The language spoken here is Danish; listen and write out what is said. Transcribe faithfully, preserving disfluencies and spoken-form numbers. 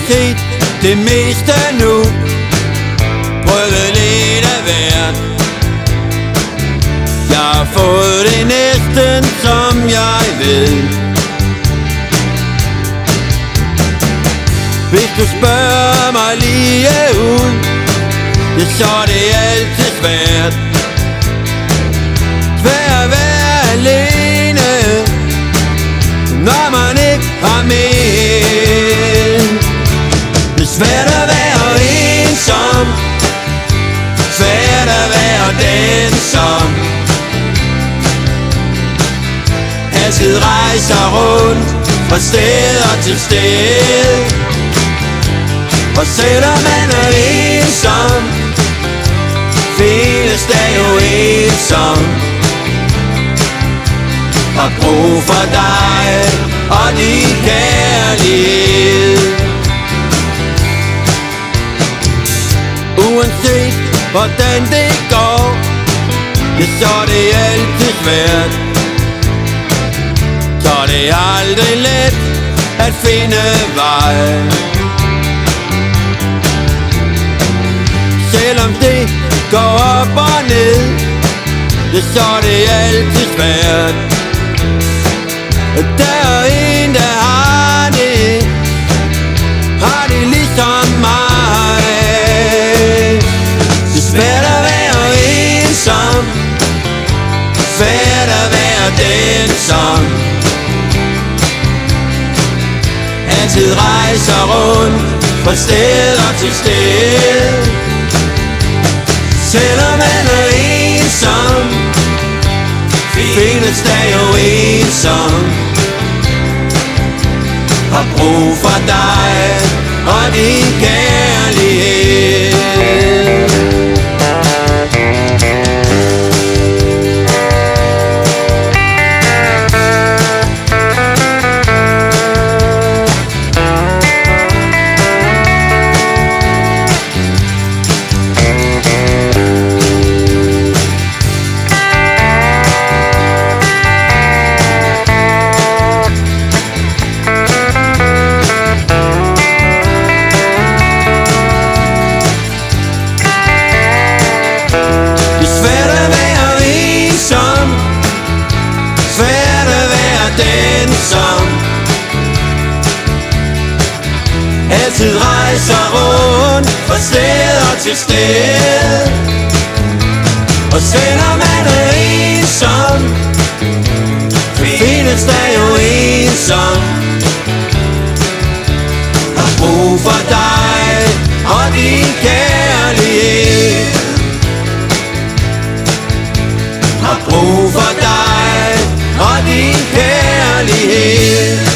Uanset det meste nu, prøvet lidt af hvert. Jeg har fået det næsten som jeg ved. Hvis du spørger mig lige ud, ja, så er det altid svært. Svært at være alene, når man ikke har med. Det er svært at være ensom, svært at være den som altid rejser rundt fra steder til sted. Og selvom man er ensom, føles det jo ensom. Har brug for dig og din kærlighed. Uanset hvordan det går, ja, så er det altid svært. Så er det aldrig let at finde vej. Selvom det går op og ned, ja, så er det altid svært. Og der er en, der har det, har det ligesom mig. Det er svært at være ensom, svært at være den som altid rejser rundt fra steder til sted. Selvom man er ensom, findes der jo ensom. Har brug for dig og din kærlighed. Den som altid rejser rundt fra steder til sted. Og selvom man er ensom, findes der jo ensom. Har brug for dig og din kærlighed. Har brug for dig og din kærlighed.